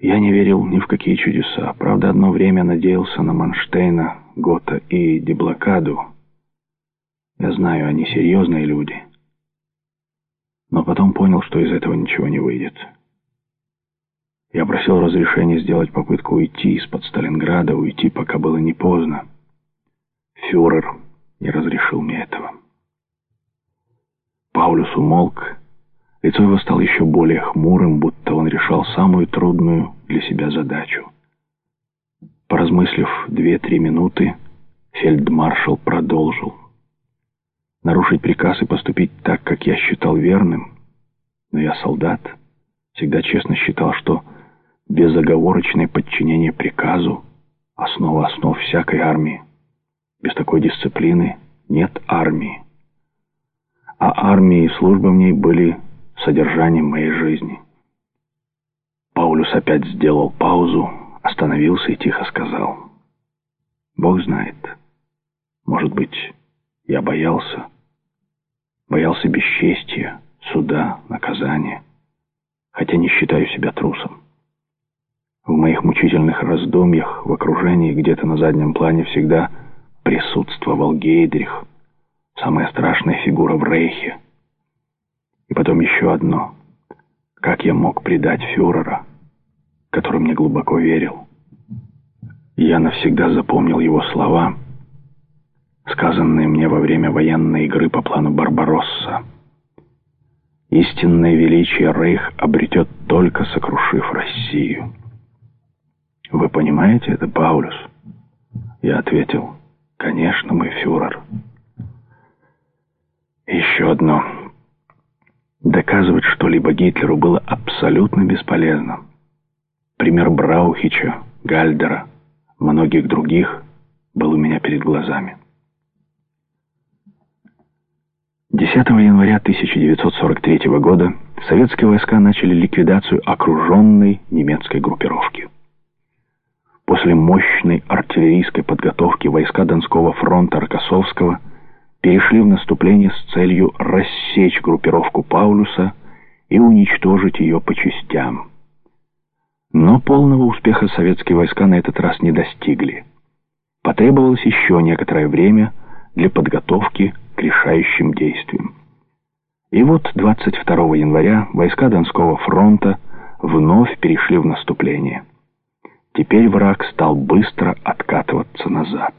Я не верил ни в какие чудеса. Правда, одно время надеялся на Манштейна, Гота и Деблокаду. Я знаю, они серьезные люди. Но потом понял, что из этого ничего не выйдет. Я просил разрешения сделать попытку уйти из-под Сталинграда, уйти, пока было не поздно. Фюрер не разрешил мне этого. Паулюс умолк. Лицо его стало еще более хмурым, будто он решал самую трудную для себя задачу. Поразмыслив 2-3 минуты, фельдмаршал продолжил. Нарушить приказ и поступить так, как я считал верным. Но я солдат, всегда честно считал, что безоговорочное подчинение приказу — основа основ всякой армии. Без такой дисциплины нет армии. А армия и служба в ней были содержанием моей жизни. Паулюс опять сделал паузу, остановился и тихо сказал: «Бог знает, может быть, я боялся бесчестия, суда, наказания, хотя не считаю себя трусом. В моих мучительных раздумьях, в окружении, где-то на заднем плане всегда присутствовал Гейдрих, самая страшная фигура в Рейхе. И потом еще одно. Как я мог предать фюрера, который мне глубоко верил? Я навсегда запомнил его слова, сказанные мне во время военной игры по плану Барбаросса. Истинное величие Рейх обретет, только сокрушив Россию. Вы понимаете это, Паулюс? Я ответил: конечно, мой фюрер. Еще одно. Доказывать что-либо Гитлеру было абсолютно бесполезно. Пример Браухича, Гальдера, многих других был у меня перед глазами. 10 января 1943 года советские войска начали ликвидацию окруженной немецкой группировки. После мощной артиллерийской подготовки войска Донского фронта Рокоссовского перешли в наступление с целью рассечь группировку Паулюса и уничтожить ее по частям. Но полного успеха советские войска на этот раз не достигли. Потребовалось еще некоторое время для подготовки к решающим действиям. И вот 22 января войска Донского фронта вновь перешли в наступление. Теперь враг стал быстро откатываться назад.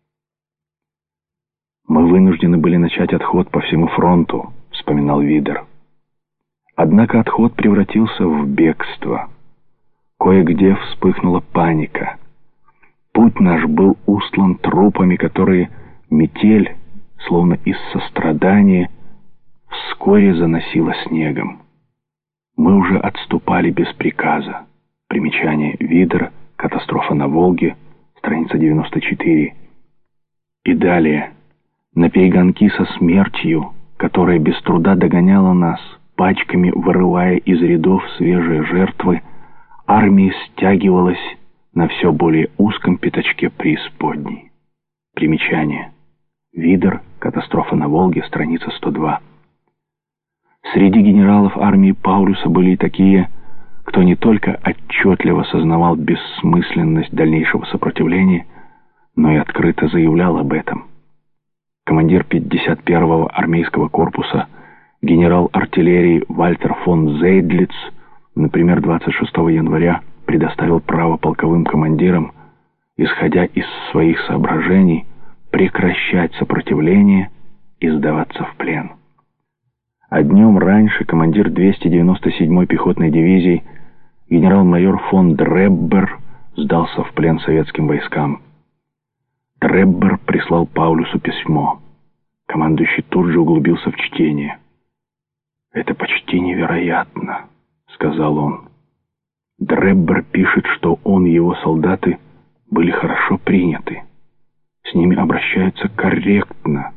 «Мы вынуждены были начать отход по всему фронту», — вспоминал Видер. Однако отход превратился в бегство. Кое-где вспыхнула паника. Путь наш был устлан трупами, которые метель, словно из сострадания, вскоре заносила снегом. Мы уже отступали без приказа. Примечание Видера, «Катастрофа на Волге», страница 94. И далее. На перегонки со смертью, которая без труда догоняла нас, пачками вырывая из рядов свежие жертвы, армия стягивалась на все более узком пятачке преисподней. Примечание. Видер, «Катастрофа на Волге», страница 102. Среди генералов армии Паулюса были и такие, кто не только отчетливо сознавал бессмысленность дальнейшего сопротивления, но и открыто заявлял об этом. Командир 51-го армейского корпуса, генерал артиллерии Вальтер фон Зейдлиц, например, 26 января предоставил право полковым командирам, исходя из своих соображений, прекращать сопротивление и сдаваться в плен. А днем раньше командир 297-й пехотной дивизии генерал-майор фон Дреббер сдался в плен советским войскам. Дреббер прислал Паулюсу письмо. Командующий тут же углубился в чтение. «Это почти невероятно», — сказал он. Дреббер пишет, что он и его солдаты были хорошо приняты. С ними обращаются корректно.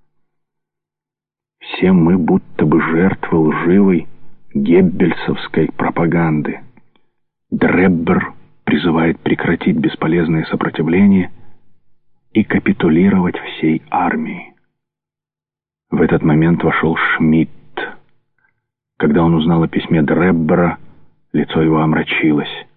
Все мы будто бы жертвы лживой геббельсовской пропаганды. Дреббер призывает прекратить бесполезное сопротивление и капитулировать всей армии. В этот момент вошел Шмидт. Когда он узнал о письме Дреббера, лицо его омрачилось.